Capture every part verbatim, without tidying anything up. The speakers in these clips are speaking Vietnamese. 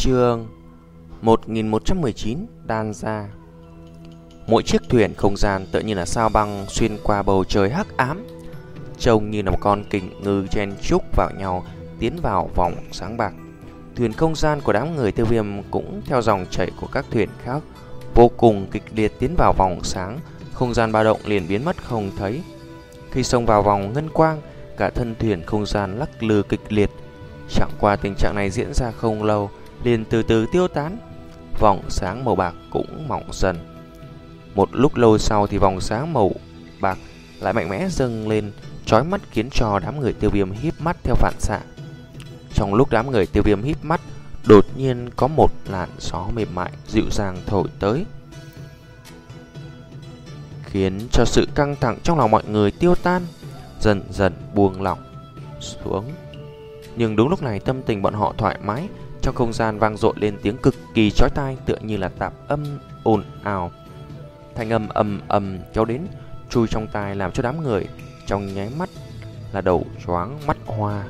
Chương một nghìn một trăm mười chín Đan Gia. Mỗi chiếc thuyền không gian tựa như là sao băng xuyên qua bầu trời hắc ám, trông như là một con kình ngư chen chúc vào nhau tiến vào vòng sáng bạc. Thuyền không gian của đám người Tiêu Viêm cũng theo dòng chảy của các thuyền khác vô cùng kịch liệt tiến vào vòng sáng, không gian ba động liền biến mất không thấy. Khi xông vào vòng ngân quang, cả thân thuyền không gian lắc lư kịch liệt. Chẳng qua tình trạng này diễn ra không lâu, liền từ từ tiêu tán. Vòng sáng màu bạc cũng mỏng dần. Một lúc lâu sau thì vòng sáng màu bạc lại mạnh mẽ dâng lên, chói mắt khiến cho đám người Tiêu Viêm híp mắt theo phản xạ. Trong lúc đám người Tiêu Viêm híp mắt, đột nhiên có một làn gió mềm mại dịu dàng thổi tới, khiến cho sự căng thẳng trong lòng mọi người tiêu tan, dần dần buông lỏng xuống. Nhưng đúng lúc này tâm tình bọn họ thoải mái. Trong không gian vang dội lên tiếng cực kỳ chói tai, tựa như là tạp âm ồn ào. Thanh âm ầm ầm kéo đến, chui trong tai, làm cho đám người trong nháy mắt là đầu choáng mắt hoa.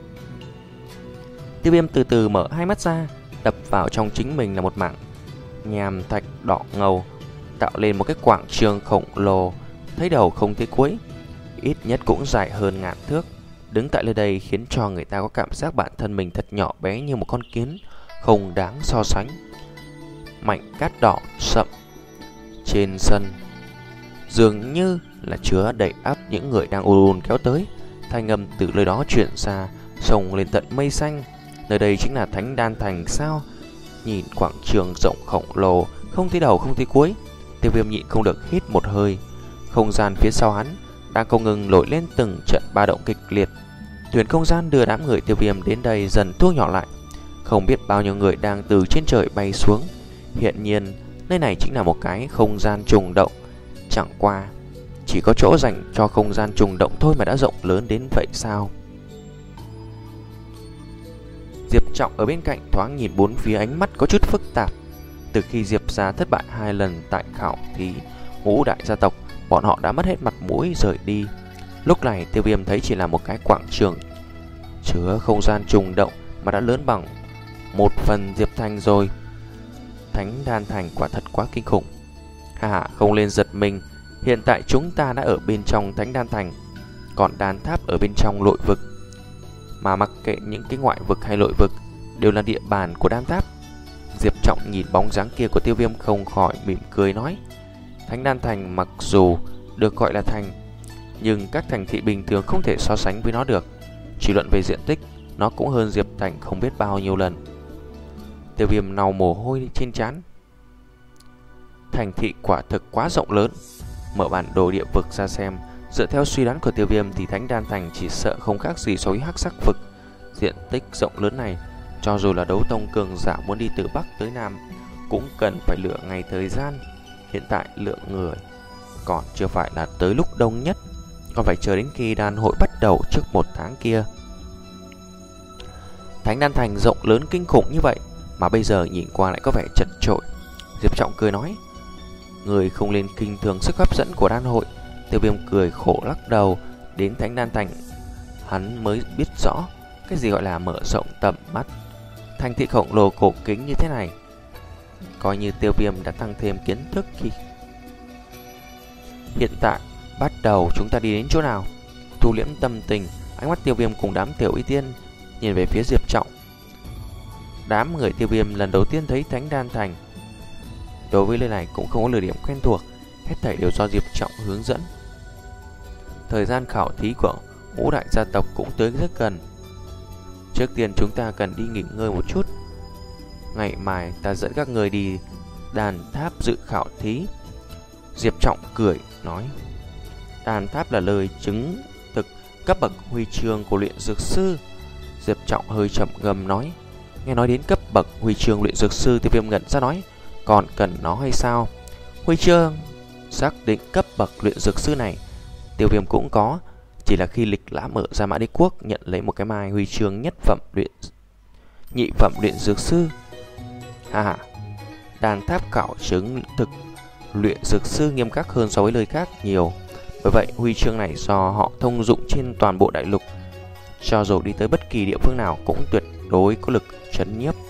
Tiêu Viêm từ từ mở hai mắt ra, đập vào trong chính mình là một mảng nham thạch đỏ ngầu, tạo lên một cái quảng trường khổng lồ, thấy đầu không thấy cuối, ít nhất cũng dài hơn ngàn thước. Đứng tại nơi đây khiến cho người ta có cảm giác bản thân mình thật nhỏ bé như một con kiến, không đáng so sánh. Mảnh cát đỏ sậm trên sân dường như là chứa đầy ắp những người đang ùn ùn kéo tới. Thanh âm từ nơi đó truyền ra, xông lên tận mây xanh. Nơi đây chính là Thánh Đan Thành sao? Nhìn quảng trường rộng khổng lồ, không thấy đầu không thấy cuối, Tiêu Viêm nhịn không được hít một hơi. Không gian phía sau hắn đang không ngừng nổi lên từng trận ba động kịch liệt. Thuyền không gian đưa đám người Tiêu Viêm đến đây dần thu nhỏ lại. Không biết bao nhiêu người đang từ trên trời bay xuống. Hiện nhiên nơi này chính là một cái không gian trùng động. Chẳng qua chỉ có chỗ dành cho không gian trùng động thôi mà đã rộng lớn đến vậy sao? Diệp Trọng ở bên cạnh thoáng nhìn bốn phía, ánh mắt có chút phức tạp. Từ khi Diệp gia thất bại hai lần tại khảo thí ngũ đại gia tộc, bọn họ đã mất hết mặt mũi rời đi. Lúc này Tiêu Viêm thấy chỉ là một cái quảng trường chứa không gian trùng động mà đã lớn bằng một phần Diệp Thành rồi. Thánh Đan Thành quả thật quá kinh khủng. Hà hà, không lên giật mình. Hiện tại chúng ta đã ở bên trong Thánh Đan Thành, còn đan tháp ở bên trong nội vực. Mà mặc kệ những cái ngoại vực hay nội vực, đều là địa bàn của đan tháp. Diệp Trọng nhìn bóng dáng kia của Tiêu Viêm không khỏi mỉm cười nói: Thánh Đan Thành mặc dù được gọi là thành, nhưng các thành thị bình thường không thể so sánh với nó được. Chỉ luận về diện tích, nó cũng hơn Diệp Thành không biết bao nhiêu lần. Tiêu Viêm lau mồ hôi trên trán. Thành thị quả thực quá rộng lớn. Mở bản đồ địa vực ra xem, dựa theo suy đoán của Tiêu Viêm thì Thánh Đan Thành chỉ sợ không khác gì so với Hắc Sắc vực. Diện tích rộng lớn này, cho dù là đấu tông cường giả muốn đi từ Bắc tới Nam cũng cần phải lựa ngày thời gian. Hiện tại lượng người còn chưa phải là tới lúc đông nhất, còn phải chờ đến khi đan hội bắt đầu trước một tháng kia. Thánh Đan Thành rộng lớn kinh khủng như vậy mà bây giờ nhìn qua lại có vẻ chật chội. Diệp Trọng cười nói: người không lên kinh thường sức hấp dẫn của đan hội. Tiêu Viêm cười khổ lắc đầu. Đến Thánh Đan Thành hắn mới biết rõ cái gì gọi là mở rộng tầm mắt. Thành thị khổng lồ cổ kính như thế này, coi như Tiêu Viêm đã tăng thêm kiến thức. Khi hiện tại bắt đầu chúng ta đi đến chỗ nào? Thu liễm tâm tình, ánh mắt Tiêu Viêm cùng đám tiểu y tiên nhìn về phía Diệp Trọng. Đám người Tiêu Viêm lần đầu tiên thấy Thánh Đan Thành, đối với nơi này cũng không có lựa điểm quen thuộc, hết thảy đều do Diệp Trọng hướng dẫn. Thời gian khảo thí của ngũ đại gia tộc cũng tới rất gần. Trước tiên chúng ta cần đi nghỉ ngơi một chút. Ngày mai ta dẫn các người đi đàn tháp dự khảo thí. Diệp Trọng cười nói: đàn tháp là lời chứng thực cấp bậc huy chương của luyện dược sư. Diệp Trọng hơi chậm ngâm nói: nghe nói đến cấp bậc huy chương luyện dược sư, Tiêu Viêm ngẩn ra nói: còn cần nó hay sao? Huy chương xác định cấp bậc luyện dược sư này Tiêu Viêm cũng có, chỉ là khi lịch lãm ở Gia Mã Đế Quốc nhận lấy một cái mai huy chương nhất phẩm luyện nhị phẩm luyện dược sư. Ha ha, đàn tháp khảo chứng thực luyện dược sư nghiêm khắc hơn so với lời khác nhiều. Bởi vậy huy chương này do họ thông dụng trên toàn bộ đại lục, cho dù đi tới bất kỳ địa phương nào cũng tuyệt đối có lực trấn nhiếp.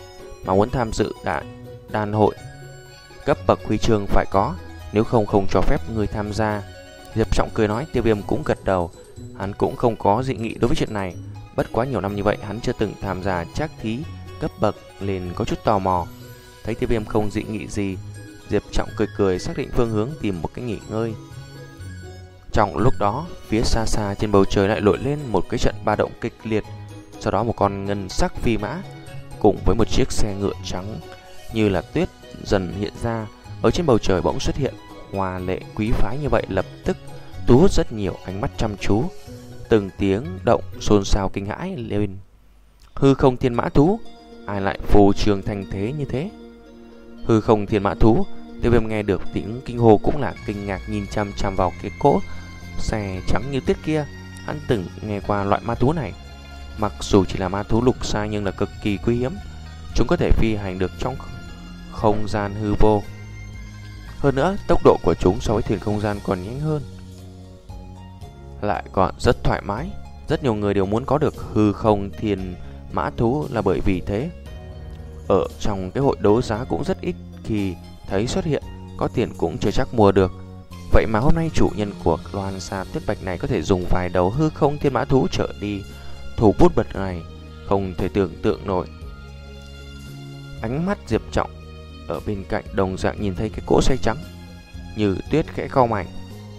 mà muốn tham dự đại đan hội, cấp bậc huy chương phải có, nếu không không cho phép người tham gia. Diệp Trọng cười nói. Tiêu Viêm cũng gật đầu, hắn cũng không có dị nghị đối với chuyện này. Bất quá nhiều năm như vậy hắn chưa từng tham gia trắc thí cấp bậc nên có chút tò mò. Thấy Tiêu Viêm không dị nghị gì, Diệp Trọng cười cười xác định phương hướng tìm một cái nghỉ ngơi. Trong lúc đó, phía xa xa trên bầu trời lại nổi lên một cái trận ba động kịch liệt. Sau đó một con ngân sắc phi mã cùng với một chiếc xe ngựa trắng như là tuyết dần hiện ra. Ở trên bầu trời bỗng xuất hiện hoa lệ quý phái như vậy, lập tức thu hút rất nhiều ánh mắt chăm chú. Từng tiếng động xôn xao kinh hãi lên. Hư không thiên mã thú, ai lại phù trường thành thế như thế? Hư không thiên mã thú. Tiêu Viêm nghe được tiếng kinh hô cũng là kinh ngạc, nhìn chăm chăm vào cái cỗ xe trắng như tuyết kia. Hắn từng nghe qua loại ma thú này, mặc dù chỉ là ma thú lục sai nhưng là cực kỳ quý hiếm. Chúng có thể phi hành được trong không gian hư vô. Hơn nữa, tốc độ của chúng so với thuyền không gian còn nhanh hơn, lại còn rất thoải mái. Rất nhiều người đều muốn có được hư không thiên mã thú là bởi vì thế. Ở trong cái hội đấu giá cũng rất ít khi thấy xuất hiện, có tiền cũng chưa chắc mua được. Vậy mà hôm nay chủ nhân của Loan Sa Tuyết Bạch này có thể dùng vài đầu hư không thiên mã thú trở đi. Thủ bút bật này không thể tưởng tượng nổi. Ánh mắt Diệp Trọng ở bên cạnh đồng dạng nhìn thấy cái cỗ xe trắng như tuyết, khẽ cau mày.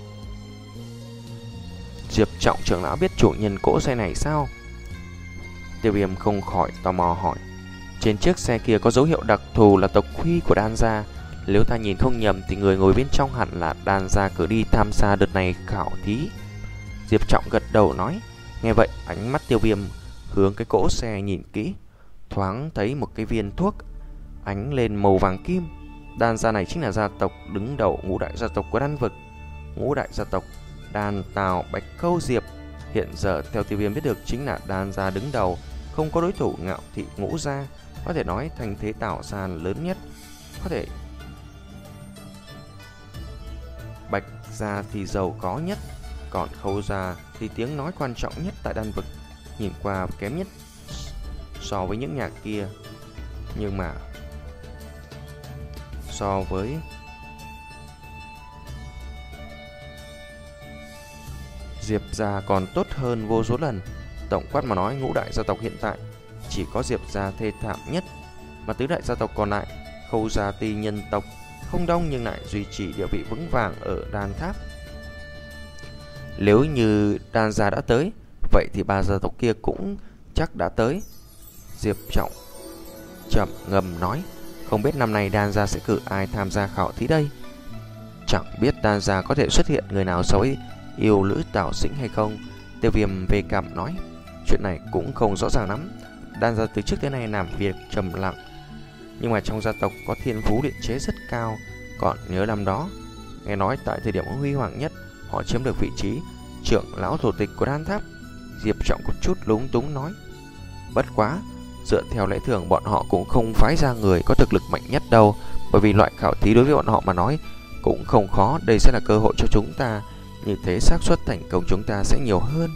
Diệp Trọng trưởng lão biết chủ nhân cỗ xe này sao? Tiêu Viêm không khỏi tò mò hỏi. Trên chiếc xe kia có dấu hiệu đặc thù là tộc huy của Đan gia. Nếu ta nhìn không nhầm thì người ngồi bên trong hẳn là Đan gia cử đi tham gia đợt này khảo thí. Diệp Trọng gật đầu nói. Nghe vậy ánh mắt Tiêu Viêm hướng cái cỗ xe nhìn kỹ, thoáng thấy một cái viên thuốc ánh lên màu vàng kim. Đan gia này chính là gia tộc đứng đầu ngũ đại gia tộc của Đan vực. Ngũ đại gia tộc Đan, Tào, Bạch Câu, Diệp hiện giờ theo Tiêu Viêm biết được chính là Đan gia đứng đầu, không có đối thủ. Ngạo thị ngũ gia có thể nói thành thế Tào gia lớn nhất, có thể Bạch gia thì giàu có nhất, còn Khâu gia thì tiếng nói quan trọng nhất tại Đan vực, nhìn qua kém nhất so với những nhà kia. Nhưng mà so với Diệp gia còn tốt hơn vô số lần. Tổng quát mà nói, ngũ đại gia tộc hiện tại chỉ có Diệp gia thê thảm nhất, mà tứ đại gia tộc còn lại, Khâu gia tuy nhân tộc không đông nhưng lại duy trì địa vị vững vàng ở Đan Tháp. Nếu như Đan gia đã tới, vậy thì ba gia tộc kia cũng chắc đã tới. Diệp Trọng chậm ngầm nói. Không biết năm nay Đan gia sẽ cử ai tham gia khảo thí đây? Chẳng biết Đan gia có thể xuất hiện người nào so với yêu lữ Tào Dĩnh hay không? Tiêu Viêm về cảm nói. Chuyện này cũng không rõ ràng lắm. Đan gia từ trước tới nay làm việc trầm lặng, nhưng mà trong gia tộc có thiên phú luyện chế rất cao. Còn nhớ năm đó, nghe nói tại thời điểm huy hoàng nhất, họ chiếm được vị trí trưởng lão thủ tịch của Đan Tháp. Diệp Trọng có chút lúng túng nói. Bất quá, dựa theo lẽ thường bọn họ cũng không phái ra người có thực lực mạnh nhất đâu, bởi vì loại khảo thí đối với bọn họ mà nói cũng không khó. Đây sẽ là cơ hội cho chúng ta, như thế xác suất thành công chúng ta sẽ nhiều hơn.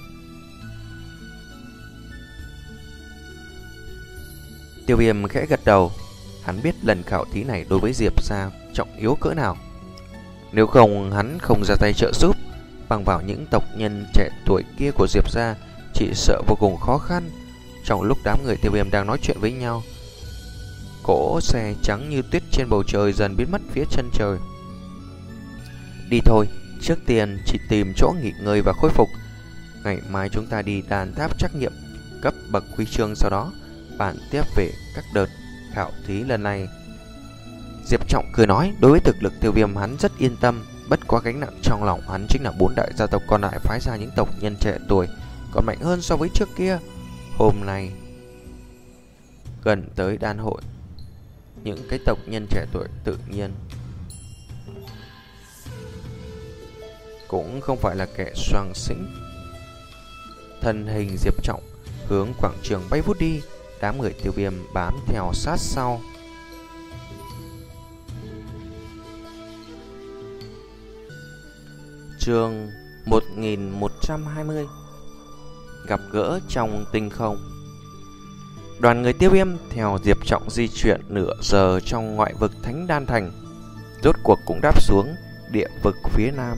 Tiêu Viêm khẽ gật đầu. Hắn biết lần khảo thí này đối với Diệp gia trọng yếu cỡ nào. Nếu không hắn không ra tay trợ giúp, bằng vào những tộc nhân trẻ tuổi kia của Diệp gia chỉ sợ vô cùng khó khăn. Trong lúc đám người Tiêu Viêm đang nói chuyện với nhau, cỗ xe trắng như tuyết trên bầu trời dần biến mất phía chân trời. Đi thôi, trước tiên chỉ tìm chỗ nghỉ ngơi và khôi phục. Ngày mai chúng ta đi Đan Tháp trắc nghiệm cấp bậc huy chương, sau đó bàn tiếp về các đợt khảo thí lần này. Diệp Trọng cười nói. Đối với thực lực Tiêu Viêm hắn rất yên tâm. Bất quá gánh nặng trong lòng hắn chính là bốn đại gia tộc còn lại phái ra những tộc nhân trẻ tuổi còn mạnh hơn so với trước kia. Hôm nay gần tới đan hội, những cái tộc nhân trẻ tuổi tự nhiên cũng không phải là kẻ soàng xĩnh. Thân hình Diệp Trọng hướng quảng trường bay vút đi, đám người Tiêu Viêm bám theo sát sau. Chương một nghìn một trăm hai mươi. Gặp gỡ trong tinh không. Đoàn người Tiêu Viêm theo Diệp Trọng di chuyển nửa giờ trong ngoại vực Thánh Đan Thành, rốt cuộc cũng đáp xuống địa vực phía nam.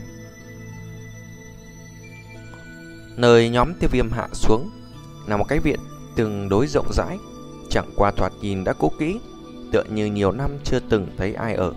Nơi nhóm Tiêu Viêm hạ xuống là một cái viện tương đối rộng rãi, chẳng qua thoạt nhìn đã cũ kỹ, tựa như nhiều năm chưa từng thấy ai ở.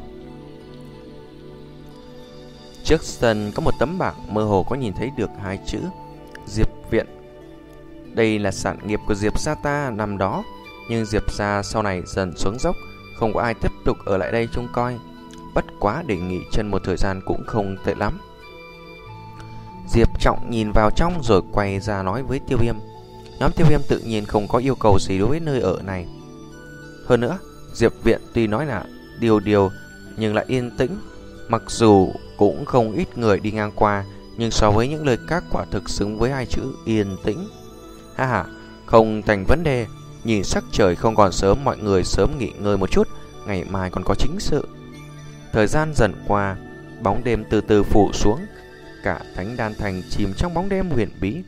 Trước sân có một tấm bảng mơ hồ có nhìn thấy được hai chữ Diệp Viện. Đây là sản nghiệp của Diệp gia ta năm đó, nhưng Diệp gia sau này dần xuống dốc, không có ai tiếp tục ở lại đây trông coi. Bất quá để nghỉ chân một thời gian cũng không tệ lắm. Diệp Trọng nhìn vào trong rồi quay ra nói với Tiêu Viêm. Nhóm Tiêu Viêm tự nhiên không có yêu cầu gì đối với nơi ở này. Hơn nữa, Diệp Viện tuy nói là điều điều nhưng lại yên tĩnh. Mặc dù cũng không ít người đi ngang qua, nhưng so với những lời các quả thực xứng với hai chữ yên tĩnh. Ha ha, không thành vấn đề. Nhìn sắc trời không còn sớm, mọi người sớm nghỉ ngơi một chút, ngày mai còn có chính sự. Thời gian dần qua, bóng đêm từ từ phủ xuống, cả Thánh Đan Thành chìm trong bóng đêm huyền bí.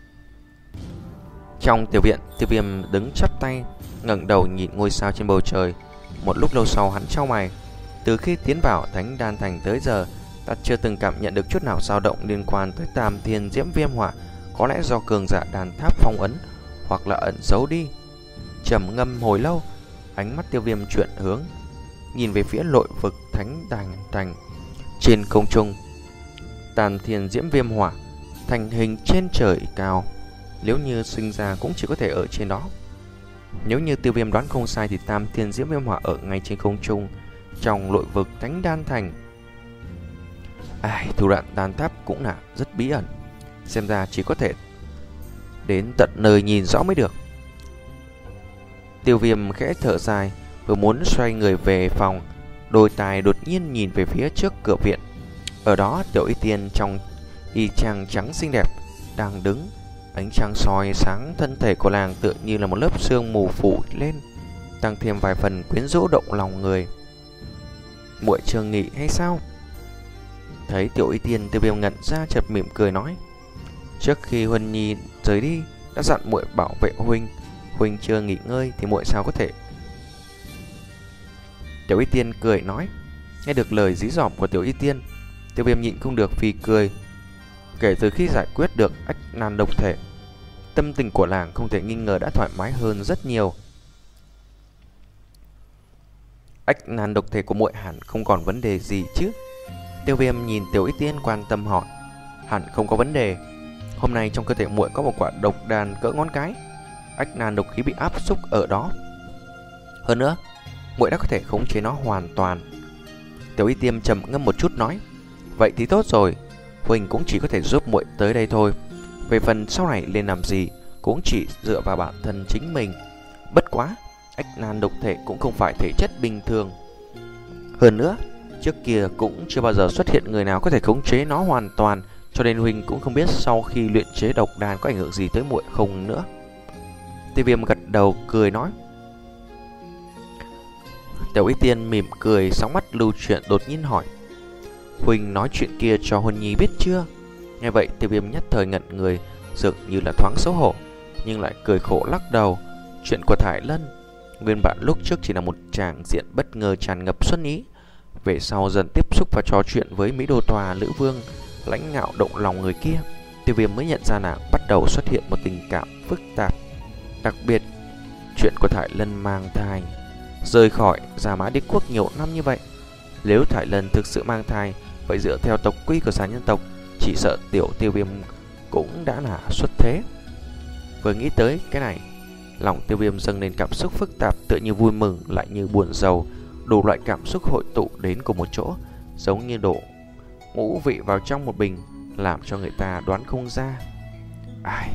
Trong tiểu viện, Tiêu Viêm đứng chắp tay, ngẩng đầu nhìn ngôi sao trên bầu trời. Một lúc lâu sau hắn chau mày. Từ khi tiến vào Thánh Đan Thành tới giờ, ta chưa từng cảm nhận được chút nào dao động liên quan tới Tam Thiên Diễm Viêm Hỏa. Có lẽ do cường giả đàn tháp phong ấn, hoặc là ẩn giấu đi. Trầm ngâm hồi lâu, ánh mắt Tiêu Viêm chuyển hướng, nhìn về phía nội vực Thánh Đan Thành. Trên không trung, Tam Thiên Diễm Viêm Hỏa thành hình trên trời cao, nếu như sinh ra cũng chỉ có thể ở trên đó. Nếu như Tiêu Viêm đoán không sai thì Tam Thiên Diễm Viêm Hỏa ở ngay trên không trung, trong nội vực Thánh Đan Thành. Ai, thủ đoạn đan tháp cũng là rất bí ẩn, xem ra chỉ có thể đến tận nơi nhìn rõ mới được. Tiêu Viêm khẽ thở dài, vừa muốn xoay người về phòng, đôi tai đột nhiên nhìn về phía trước cửa viện. Ở đó Tiểu Y Tiên trong y trang trắng xinh đẹp đang đứng, ánh trăng soi sáng thân thể của nàng tựa như là một lớp sương mù phủ lên, tăng thêm vài phần quyến rũ động lòng người. Muội chưa nghỉ hay sao? Thấy Tiểu Y Tiên, Tiêu Viêm ngẩn ra, chợt mỉm cười nói: trước khi Huân Nhi rời đi đã dặn muội bảo vệ huynh, huynh chưa nghỉ ngơi thì muội sao có thể. Tiểu Y Tiên cười nói. Nghe được lời dí dỏm của Tiểu Y Tiên, Tiêu Viêm nhịn không được phì cười. Kể từ khi giải quyết được ách nan độc thể, tâm tình của nàng không thể nghi ngờ đã thoải mái hơn rất nhiều. Ách nan độc thể của muội hẳn không còn vấn đề gì chứ? Tiêu Viêm nhìn Tiểu Y Tiên quan tâm hỏi. Hẳn không có vấn đề. Hôm nay trong cơ thể muội có một quả độc đan cỡ ngón cái, ách nan độc khí bị áp xúc ở đó. Hơn nữa, muội đã có thể khống chế nó hoàn toàn. Tiểu Y Tiên trầm ngâm một chút nói: vậy thì tốt rồi, huynh cũng chỉ có thể giúp muội tới đây thôi. Về phần sau này lên làm gì cũng chỉ dựa vào bản thân chính mình. Bất quá, ách nan độc thể cũng không phải thể chất bình thường. Hơn nữa, trước kia cũng chưa bao giờ xuất hiện người nào có thể khống chế nó hoàn toàn, cho nên huynh cũng không biết sau khi luyện chế độc đan có ảnh hưởng gì tới muội không nữa. Tiêu Viêm gật đầu cười nói. Tiểu Y Tiên mỉm cười, sóng mắt lưu chuyển đột nhiên hỏi: huynh nói chuyện kia cho Huân Nhi biết chưa? Nghe vậy Tiêu Viêm nhất thời ngẩn người, dường như là thoáng xấu hổ, nhưng lại cười khổ lắc đầu. Chuyện của Thải Lân nguyên bản lúc trước chỉ là một tràng diện bất ngờ tràn ngập xuân ý, về sau dần tiếp xúc và trò chuyện với Mỹ Đô Tòa Lữ Vương lãnh ngạo động lòng người kia, Tiêu Viêm mới nhận ra nàng bắt đầu xuất hiện một tình cảm phức tạp. Đặc biệt, chuyện của Thải Lân mang thai, rời khỏi Gia Mã Đế Quốc nhiều năm như vậy. Nếu Thải Lân thực sự mang thai, vậy dựa theo tộc quy của xà nhân tộc, chỉ sợ tiểu Tiêu Viêm cũng đã là xuất thế. Vừa nghĩ tới cái này, lòng Tiêu Viêm dâng lên cảm xúc phức tạp, tựa như vui mừng lại như buồn rầu, đủ loại cảm xúc hội tụ đến cùng một chỗ, giống như đổ ngũ vị vào trong một bình, làm cho người ta đoán không ra. Ai?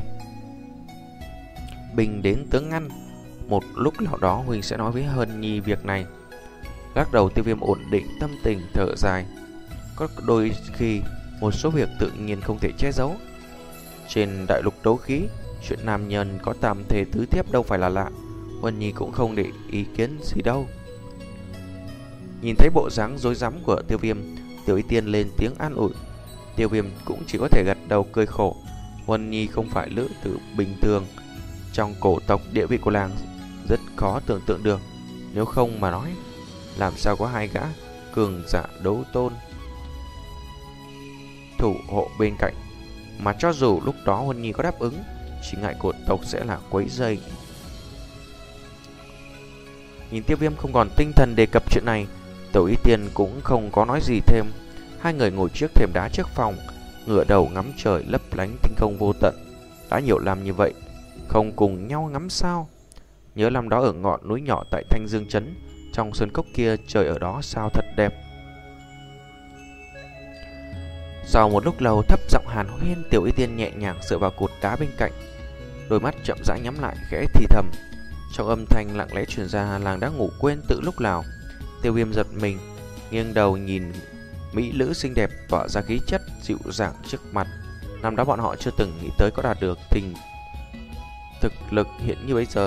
Bình đến tướng ngăn, một lúc nào đó huynh sẽ nói với Hân Nhi việc này. Lắc đầu, Tiêu Viêm ổn định tâm tình, thở dài. Có đôi khi một số việc tự nhiên không thể che giấu. Trên đại lục đấu khí, chuyện nam nhân có tam thể tứ thiếp đâu phải là lạ. Huân Nhi cũng không để ý kiến gì đâu. Nhìn thấy bộ dáng rối rắm của Tiêu Viêm, Tiểu Y Tiên lên tiếng an ủi. Tiêu Viêm cũng chỉ có thể gật đầu cười khổ. Huân Nhi không phải nữ tử bình thường. Trong cổ tộc, địa vị của nàng rất khó tưởng tượng được. Nếu không mà nói, làm sao có hai gã cường giả đấu tôn thủ hộ bên cạnh, mà cho dù lúc đó Huân Nhi có đáp ứng, chỉ ngại cột tộc sẽ là quấy rầy. Nhìn Tiêu Viêm không còn tinh thần đề cập chuyện này, Tiểu Y Tiên cũng không có nói gì thêm. Hai người ngồi trước thềm đá trước phòng, ngửa đầu ngắm trời lấp lánh tinh không vô tận. Đã nhiều năm như vậy, không cùng nhau ngắm sao? Nhớ năm đó ở ngọn núi nhỏ tại Thanh Dương Trấn, trong sơn cốc kia, trời ở đó sao thật đẹp. Sau một lúc lâu thấp giọng hàn huyên, Tiểu Y Tiên nhẹ nhàng dựa vào cột đá bên cạnh, đôi mắt chậm rãi nhắm lại, khẽ thì thầm. Trong âm thanh lặng lẽ truyền ra, làng đã ngủ quên từ lúc nào. Tiêu Viêm giật mình, nghiêng đầu nhìn mỹ nữ xinh đẹp tỏa ra khí chất dịu dàng trước mặt. Năm đó bọn họ chưa từng nghĩ tới có đạt được tình thực lực hiện như bây giờ.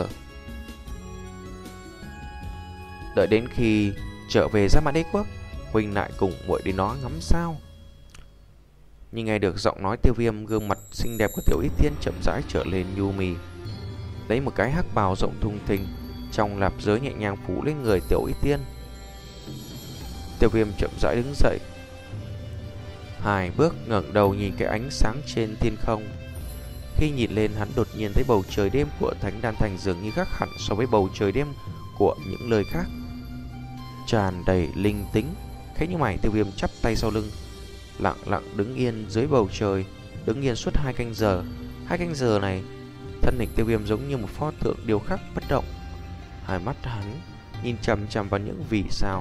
Đợi đến khi trở về Giáp Mã Đế Quốc, huynh lại cùng muội đi nó ngắm sao. Nhưng nghe được giọng nói Tiêu Viêm, gương mặt xinh đẹp của Tiểu Y Tiên chậm rãi trở lên nhu mì. Lấy một cái hắc bào rộng thùng thình trong lạp giới nhẹ nhàng phủ lên người Tiểu Y Tiên. Tiêu Viêm chậm rãi đứng dậy, hai bước ngẩng đầu nhìn cái ánh sáng trên thiên không. Khi nhìn lên, hắn đột nhiên thấy bầu trời đêm của Thánh Đan Thành dường như khác hẳn so với bầu trời đêm của những nơi khác, tràn đầy linh tính. Khẽ như mày, Tiêu Viêm chắp tay sau lưng, lặng lặng đứng yên dưới bầu trời, đứng yên suốt hai canh giờ. Hai canh giờ này, thân hình Tiêu Viêm giống như một pho tượng điêu khắc bất động. Hai mắt hắn nhìn chằm chằm vào những vì sao.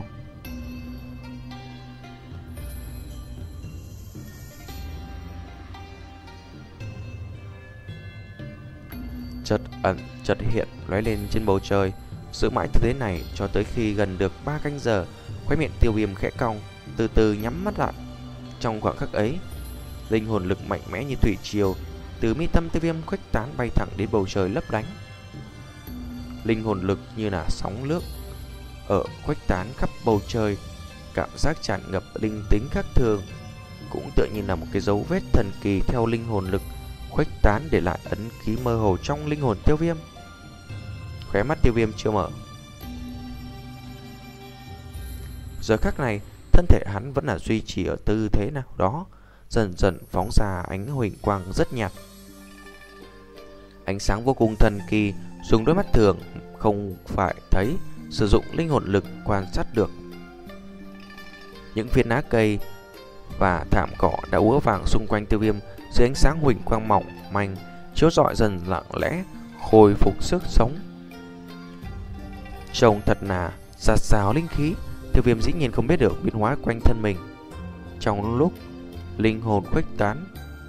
Chợt ẩn chợt hiện lóe lên trên bầu trời. Giữ mãi tư thế này cho tới khi gần được ba canh giờ, khóe miệng Tiêu Viêm khẽ cong, từ từ nhắm mắt lại. Trong khoảng khắc ấy, linh hồn lực mạnh mẽ như thủy triều từ mi tâm Tiêu Viêm khuếch tán bay thẳng đến bầu trời lấp lánh. Linh hồn lực như là sóng nước ở khuếch tán khắp bầu trời, cảm giác tràn ngập linh tính khác thường, cũng tựa như là một cái dấu vết thần kỳ theo linh hồn lực khuếch tán để lại ấn ký mơ hồ trong linh hồn Tiêu Viêm. Khóe mắt Tiêu Viêm chưa mở. Giờ khắc này, thân thể hắn vẫn là duy trì ở tư thế nào đó, dần dần phóng ra ánh huỳnh quang rất nhạt. Ánh sáng vô cùng thần kỳ, dùng đôi mắt thường không phải thấy, sử dụng linh hồn lực quan sát được. Những viên lá cây và thảm cỏ đã úa vàng xung quanh Tiêu Viêm dưới ánh sáng huỳnh quang mỏng manh, chiếu rọi dần lặng lẽ, khôi phục sức sống. Trông thật là dạt dào linh khí. Tiêu Viêm dĩ nhiên không biết được biến hóa quanh thân mình. Trong lúc linh hồn khuếch tán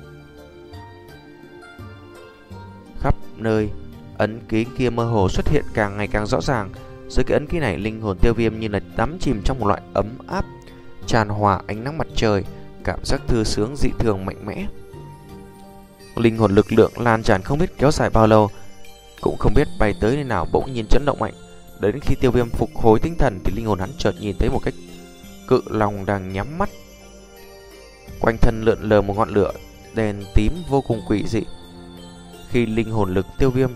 khắp nơi, ấn ký kia mơ hồ xuất hiện càng ngày càng rõ ràng. Dưới cái ấn ký này, linh hồn Tiêu Viêm như là đắm chìm trong một loại ấm áp, tràn hòa ánh nắng mặt trời, cảm giác thư sướng dị thường mạnh mẽ. Linh hồn lực lượng lan tràn không biết kéo dài bao lâu, cũng không biết bay tới nơi nào, bỗng nhiên chấn động mạnh. Đến khi Tiêu Viêm phục hồi tinh thần thì linh hồn hắn chợt nhìn thấy một cái cự long đang nhắm mắt. Quanh thân lượn lờ một ngọn lửa đen tím vô cùng quỷ dị. Khi linh hồn lực Tiêu Viêm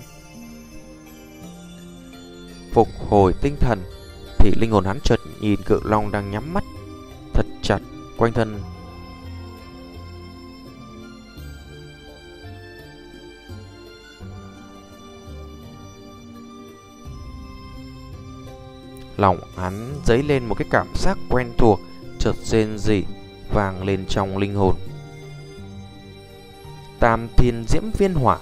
phục hồi tinh thần thì linh hồn hắn chợt nhìn cự long đang nhắm mắt thật chặt. Quanh thân lòng hắn dấy lên một cái cảm giác quen thuộc, chợt rên rỉ vang lên trong linh hồn. Tam Thiên Diễm Viên Hỏa.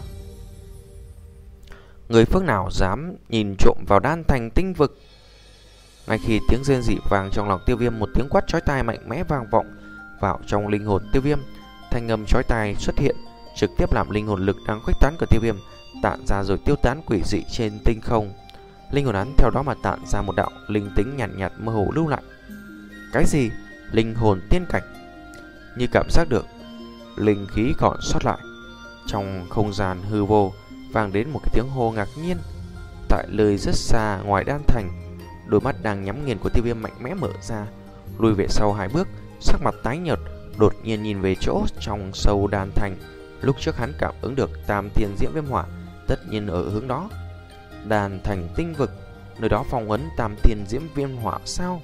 Người phương nào dám nhìn trộm vào đan thành tinh vực? Ngay khi tiếng rên rỉ vang trong lòng Tiêu Viêm, một tiếng quát chói tai mạnh mẽ vang vọng vào trong linh hồn Tiêu Viêm. Thanh âm chói tai xuất hiện, trực tiếp làm linh hồn lực đang khuếch tán của Tiêu Viêm tản ra rồi tiêu tán quỷ dị trên tinh không. Linh hồn hắn theo đó mà tản ra một đạo linh tính nhàn nhạt, nhạt mơ hồ lưu lại. Cái gì? Linh hồn tiên cảnh. Như cảm giác được linh khí còn sót lại, trong không gian hư vô vang đến một cái tiếng hô ngạc nhiên. Tại nơi rất xa ngoài đan thành, đôi mắt đang nhắm nghiền của Tiêu Viêm mạnh mẽ mở ra, lùi về sau hai bước, sắc mặt tái nhợt, đột nhiên nhìn về chỗ trong sâu đan thành. Lúc trước hắn cảm ứng được Tam Thiên Diễm Viêm Hỏa tất nhiên ở hướng đó. đàn thành tinh vực, nơi đó phong ấn tam thiên diễm viêm hỏa sao?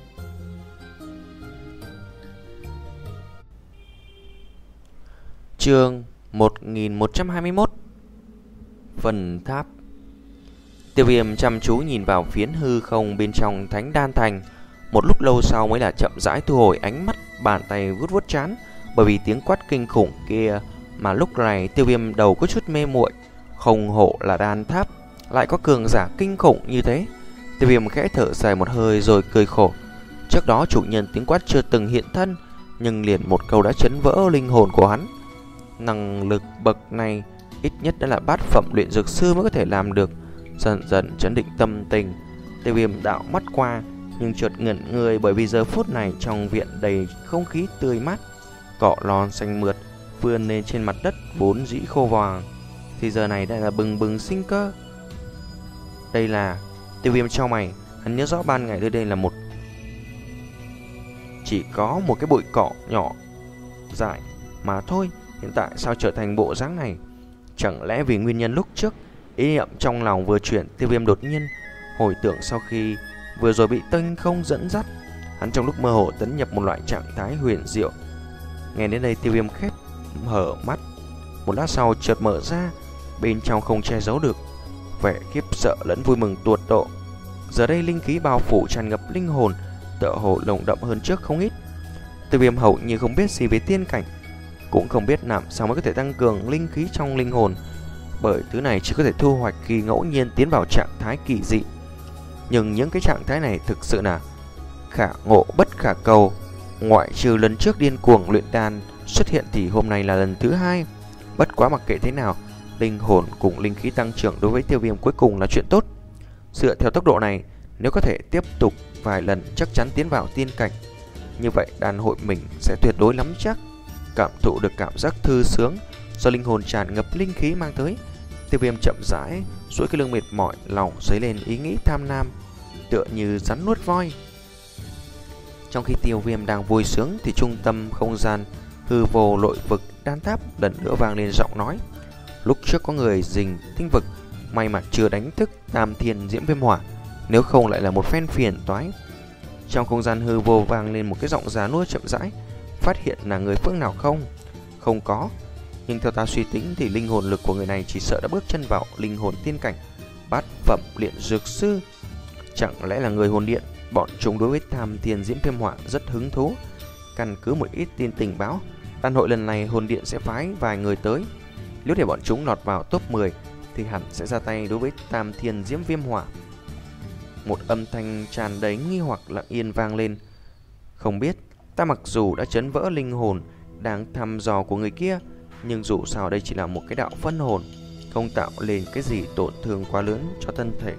Chương một nghìn một trăm hai mươi mốt. Phần tháp. Tiêu Viêm chăm chú nhìn vào phiến hư không bên trong thánh đan thành. Một lúc lâu sau mới là chậm rãi thu hồi ánh mắt, bàn tay vuốt vuốt trán, bởi vì tiếng quát kinh khủng kia mà lúc này Tiêu Viêm đầu có chút mê muội. Không hộ là đan tháp lại có cường giả kinh khủng như thế. Tiêu Viêm khẽ thở dài một hơi rồi cười khổ. Trước đó chủ nhân tiếng quát chưa từng hiện thân, nhưng liền một câu đã chấn vỡ linh hồn của hắn. Năng lực bậc này ít nhất đã là bát phẩm luyện dược sư mới có thể làm được. Dần dần chấn định tâm tình, Tiêu Viêm đảo mắt qua, nhưng chợt ngẩn người bởi vì giờ phút này trong viện đầy không khí tươi mát. Cỏ lon xanh mượt vươn lên trên mặt đất vốn dĩ khô vàng, thì giờ này đã là bừng bừng sinh cơ. Đây là... Tiêu Viêm chau mày, hắn nhớ rõ ban ngày nơi đây là một chỉ có một cái bụi cỏ nhỏ dại mà thôi, hiện tại sao trở thành bộ dáng này? Chẳng lẽ vì nguyên nhân lúc trước? Ý niệm trong lòng vừa chuyển, Tiêu Viêm đột nhiên hồi tưởng sau khi vừa rồi bị tinh không dẫn dắt, hắn trong lúc mơ hồ tấn nhập một loại trạng thái huyền diệu. Nghe đến đây Tiêu Viêm khép hở mắt, một lát sau chợt mở ra, bên trong không che giấu được vẻ khiếp sợ lẫn vui mừng tột độ. Giờ đây linh khí bao phủ tràn ngập linh hồn, tựa hồ lồng đậm hơn trước không ít. Tiêu Viêm hầu như không biết gì về tiên cảnh, cũng không biết làm sao mới có thể tăng cường linh khí trong linh hồn, bởi thứ này chỉ có thể thu hoạch khi ngẫu nhiên tiến vào trạng thái kỳ dị. Nhưng những cái trạng thái này thực sự là khả ngộ bất khả cầu. Ngoại trừ lần trước điên cuồng luyện đan xuất hiện thì hôm nay là lần thứ hai. Bất quá mặc kệ thế nào, linh hồn cùng linh khí tăng trưởng đối với Tiêu Viêm cuối cùng là chuyện tốt. Dựa theo tốc độ này, nếu có thể tiếp tục vài lần chắc chắn tiến vào tiên cảnh. Như vậy đàn hội mình sẽ tuyệt đối nắm chắc. Cảm thụ được cảm giác thư sướng do linh hồn tràn ngập linh khí mang tới, Tiêu Viêm chậm rãi duỗi cái lưng mệt mỏi, lòng dấy lên ý nghĩ tham lam, tựa như rắn nuốt voi. Trong khi Tiêu Viêm đang vui sướng thì trung tâm không gian hư vô nội vực đan tháp lần nữa vang lên giọng nói. Lúc trước có người rình tinh vực, may mà chưa đánh thức tam thiên diễm viêm hỏa, nếu không lại là một phen phiền toái. Trong không gian hư vô vang lên một cái giọng già nua chậm rãi. Phát hiện là người phương nào không? Không có. Nhưng theo ta suy tính thì linh hồn lực của người này chỉ sợ đã bước chân vào linh hồn tiên cảnh, bát phẩm luyện dược sư. Chẳng lẽ là người hồn điện? Bọn chúng đối với tam thiên diễm viêm hỏa rất hứng thú. Căn cứ một ít tin tình báo, đan hội lần này hồn điện sẽ phái vài người tới. Nếu để bọn chúng lọt vào top mười thì hẳn sẽ ra tay đối với tam thiên diễm viêm hỏa. Một âm thanh tràn đầy nghi hoặc lặng yên vang lên. Không biết, ta mặc dù đã chấn vỡ linh hồn đang thăm dò của người kia, nhưng dù sao đây chỉ là một cái đạo phân hồn, không tạo lên cái gì tổn thương quá lớn cho thân thể.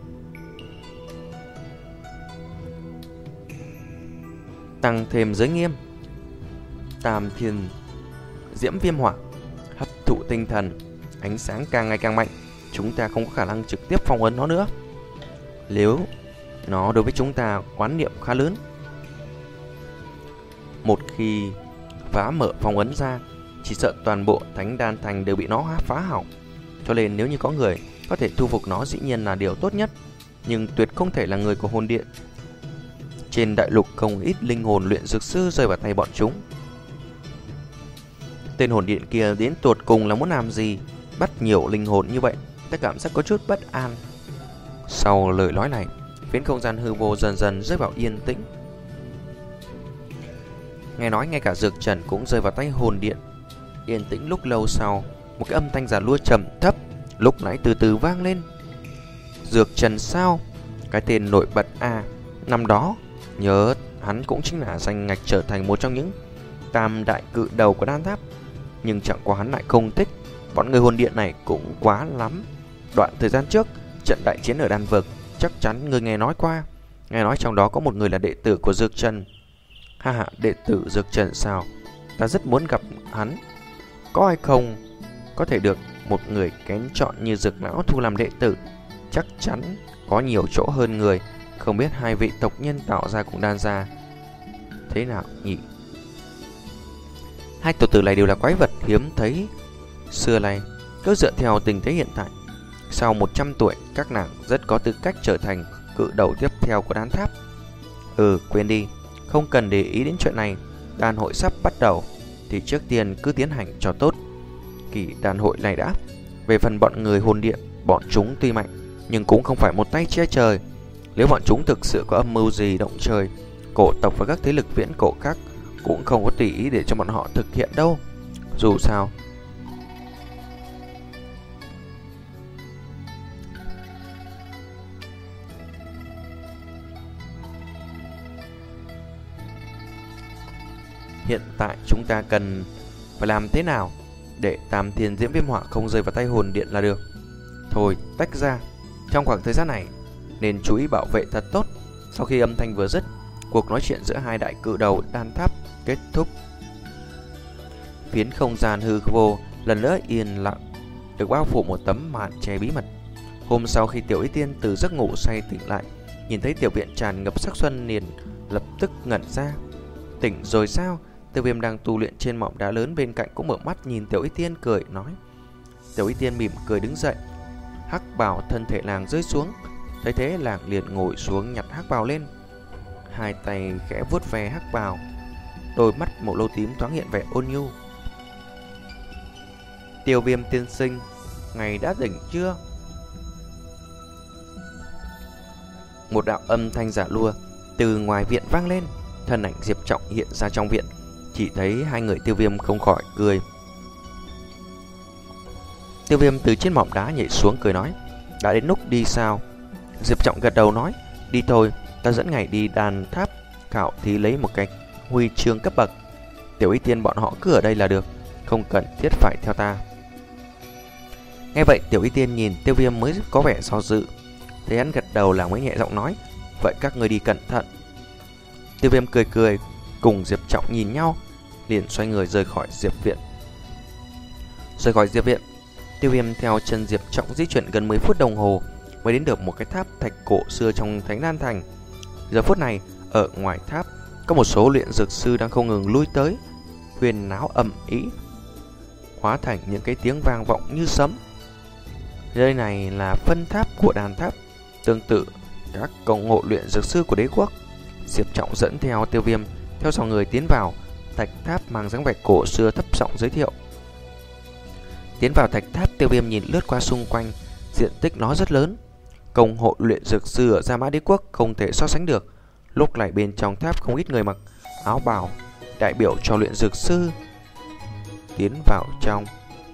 Tăng thêm giới nghiêm. Tam thiên diễm viêm hỏa hấp thụ tinh thần, ánh sáng càng ngày càng mạnh, chúng ta không có khả năng trực tiếp phong ấn nó nữa. Nếu nó đối với chúng ta quán niệm khá lớn, một khi phá mở phong ấn ra, chỉ sợ toàn bộ thánh đan thành đều bị nó phá hỏng. Cho nên nếu như có người có thể thu phục nó dĩ nhiên là điều tốt nhất, nhưng tuyệt không thể là người của hồn điện. Trên đại lục không ít linh hồn luyện dược sư rơi vào tay bọn chúng. Tên hồn điện kia đến tột cùng là muốn làm gì? Bắt nhiều linh hồn như vậy, ta cảm giác có chút bất an. Sau lời nói này, phiến không gian hư vô dần dần rơi vào yên tĩnh. Nghe nói ngay cả dược trần cũng rơi vào tay hồn điện. Yên tĩnh lúc lâu sau, một cái âm thanh già lua trầm thấp lúc nãy từ từ vang lên. Dược trần sao? Cái tên nổi bật à? Năm đó nhớ hắn cũng chính là danh ngạch trở thành một trong những tam đại cự đầu của đan tháp, nhưng chẳng qua hắn lại không thích. Bọn người hồn điện này cũng quá lắm. Đoạn thời gian trước trận đại chiến ở đan vực, chắc chắn người nghe nói qua. Nghe nói trong đó có một người là đệ tử của Dược Trần. Ha ha, đệ tử Dược Trần sao? Ta rất muốn gặp hắn. Có hay không có thể được một người kén chọn như Dược Lão thu làm đệ tử, chắc chắn có nhiều chỗ hơn người. Không biết hai vị tộc nhân tạo ra cùng đan ra thế nào nhỉ? Hai tổ tử này đều là quái vật hiếm thấy xưa nay. Cứ dựa theo tình thế hiện tại, Sau một trăm tuổi, các nàng rất có tư cách trở thành cự đầu tiếp theo của đan tháp. Ừ, quên đi, không cần để ý đến chuyện này. Đan hội sắp bắt đầu, thì trước tiên cứ tiến hành cho tốt kỳ đan hội này đã. Về phần bọn người hồn điện, bọn chúng tuy mạnh nhưng cũng không phải một tay che trời. Nếu bọn chúng thực sự có âm mưu gì động trời, cổ tộc và các thế lực viễn cổ khác cũng không có tùy ý để cho bọn họ thực hiện đâu. Dù sao, hiện tại chúng ta cần phải làm thế nào để Tam Thiên Diễm Viêm Họa không rơi vào tay hồn điện là được. Thôi, tách ra. Trong khoảng thời gian này nên chú ý bảo vệ thật tốt. Sau khi âm thanh vừa dứt, cuộc nói chuyện giữa hai đại cự đầu đan tháp kết thúc. Phiến không gian hư vô lần nữa yên lặng, được bao phủ một tấm màn che bí mật. Hôm sau khi Tiểu Y Tiên từ giấc ngủ say tỉnh lại, nhìn thấy tiểu viện tràn ngập sắc xuân, liền lập tức ngẩn ra. Tỉnh rồi sao? Tiêu Viêm đang tu luyện trên mỏm đá lớn bên cạnh cũng mở mắt nhìn Tiểu Y Tiên cười nói. Tiểu Y Tiên mỉm cười đứng dậy. Hắc bào thân thể nàng rơi xuống, thấy thế nàng liền ngồi xuống nhặt hắc bào lên, hai tay khẽ vuốt ve hắc bào, đôi mắt màu lâu tím thoáng hiện vẻ ôn nhu. Tiêu Viêm tiên sinh, ngày đã tỉnh chưa? Một đạo âm thanh giả lua từ ngoài viện vang lên. Thân ảnh Diệp Trọng hiện ra trong viện, chỉ thấy hai người Tiêu Viêm không khỏi cười. Tiêu Viêm từ trên mỏm đá nhảy xuống cười nói, đã đến lúc đi sao? Diệp Trọng gật đầu nói, đi thôi, ta dẫn ngài đi đan tháp khảo thí lấy một cái huy chương cấp bậc. Tiểu Y Tiên bọn họ cứ ở đây là được, không cần thiết phải theo ta. Nghe vậy Tiểu Y Tiên nhìn Tiêu Viêm mới có vẻ do dự, thấy hắn gật đầu là mới nhẹ giọng nói, vậy các người đi cẩn thận. Tiêu Viêm cười cười, cùng Diệp Trọng nhìn nhau, liền xoay người rời khỏi Diệp viện. Rời khỏi Diệp viện, Tiêu Viêm theo chân Diệp Trọng di chuyển gần mười phút đồng hồ mới đến được một cái tháp thạch cổ xưa trong Thánh Đan Thành. Giờ phút này, ở ngoài tháp có một số luyện dược sư đang không ngừng lui tới, huyên náo ầm ĩ, hóa thành những cái tiếng vang vọng như sấm. Nơi này là phân tháp của đan tháp, tương tự các công hội luyện dược sư của đế quốc. Diệp Trọng dẫn theo Tiêu Viêm theo dòng người tiến vào thạch tháp mang dáng vẻ cổ xưa, thấp giọng giới thiệu. Tiến vào thạch tháp, Tiêu Viêm nhìn lướt qua xung quanh, diện tích nó rất lớn, công hội luyện dược sư ở Gia Mã Đế quốc không thể so sánh được. Lúc này bên trong tháp không ít người mặc áo bào đại biểu cho luyện dược sư. Tiến vào trong.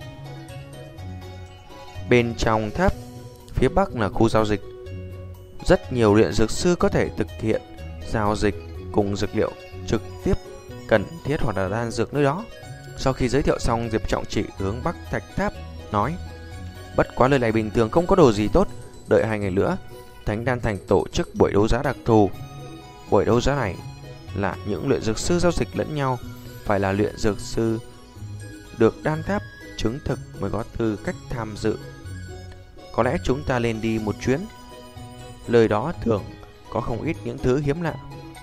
Bên trong tháp, phía bắc là khu giao dịch. Rất nhiều luyện dược sư có thể thực hiện giao dịch cùng dược liệu trực tiếp cần thiết hoặc là đan dược nơi đó. Sau khi giới thiệu xong, Diệp Trọng chỉ hướng bắc thạch tháp, nói, bất quá lời này bình thường không có đồ gì tốt, đợi hai ngày nữa Thánh Đan Thành tổ chức buổi đấu giá đặc thù. Buổi đấu giá này là những luyện dược sư giao dịch lẫn nhau, phải là luyện dược sư được đan tháp chứng thực mới có tư cách tham dự. Có lẽ chúng ta lên đi một chuyến, lời đó thường có không ít những thứ hiếm lạ.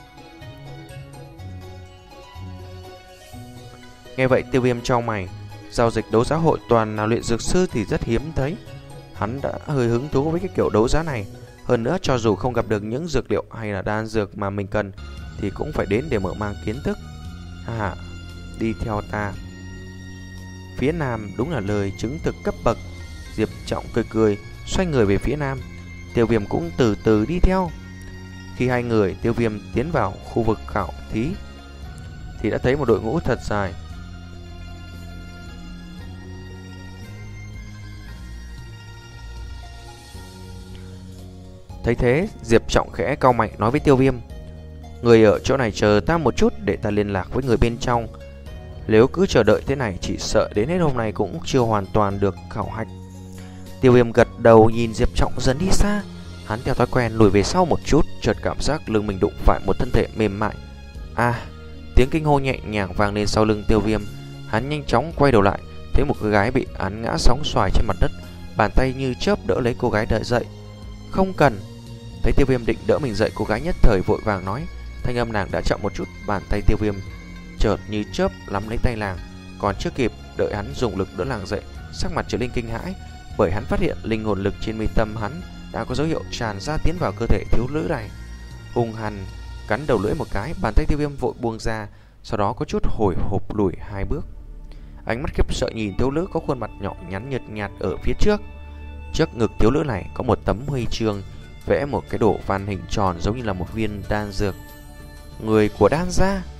Nghe vậy Tiêu Viêm chau mày, giao dịch đấu giá hội toàn là luyện dược sư thì rất hiếm thấy. Hắn đã hơi hứng thú với cái kiểu đấu giá này. Hơn nữa, cho dù không gặp được những dược liệu hay là đan dược mà mình cần thì cũng phải đến để mở mang kiến thức. À, đi theo ta. Phía nam đúng là lời chứng thực cấp bậc. Diệp Trọng cười cười, xoay người về phía nam. Tiêu Viêm cũng từ từ đi theo. Khi hai người Tiêu Viêm tiến vào khu vực khảo thí thì đã thấy một đội ngũ thật dài. Thấy thế, Diệp Trọng khẽ cau mày nói với Tiêu Viêm, người ở chỗ này chờ ta một chút để ta liên lạc với người bên trong. Nếu cứ chờ đợi thế này, chỉ sợ đến hết hôm nay cũng chưa hoàn toàn được khảo hạch. Tiêu Viêm gật đầu nhìn Diệp Trọng dần đi xa. Hắn theo thói quen lùi về sau một chút, chợt cảm giác lưng mình đụng phải một thân thể mềm mại. À, tiếng kinh hô nhẹ nhàng vang lên sau lưng Tiêu Viêm. Hắn nhanh chóng quay đầu lại, thấy một cô gái bị hắn ngã sóng xoài trên mặt đất, bàn tay như chớp đỡ lấy cô gái đợi dậy. Không cần. Thấy Tiêu Viêm định đỡ mình dậy, cô gái nhất thời vội vàng nói, thanh âm nàng đã chậm một chút, bàn tay Tiêu Viêm chợt như chớp nắm lấy tay nàng, còn chưa kịp đợi hắn dùng lực đỡ nàng dậy, sắc mặt trở lên kinh hãi, bởi hắn phát hiện linh hồn lực trên mi tâm hắn đã có dấu hiệu tràn ra tiến vào cơ thể thiếu nữ này. Hung hăng cắn đầu lưỡi một cái, bàn tay Tiêu Viêm vội buông ra, sau đó có chút hồi hộp lùi hai bước. Ánh mắt khiếp sợ nhìn thiếu nữ có khuôn mặt nhỏ nhắn nhợt nhạt ở phía trước. Trước ngực thiếu nữ này có một tấm huy chương vẽ một cái đồ văn hình tròn giống như là một viên đan dược. Người của đan gia.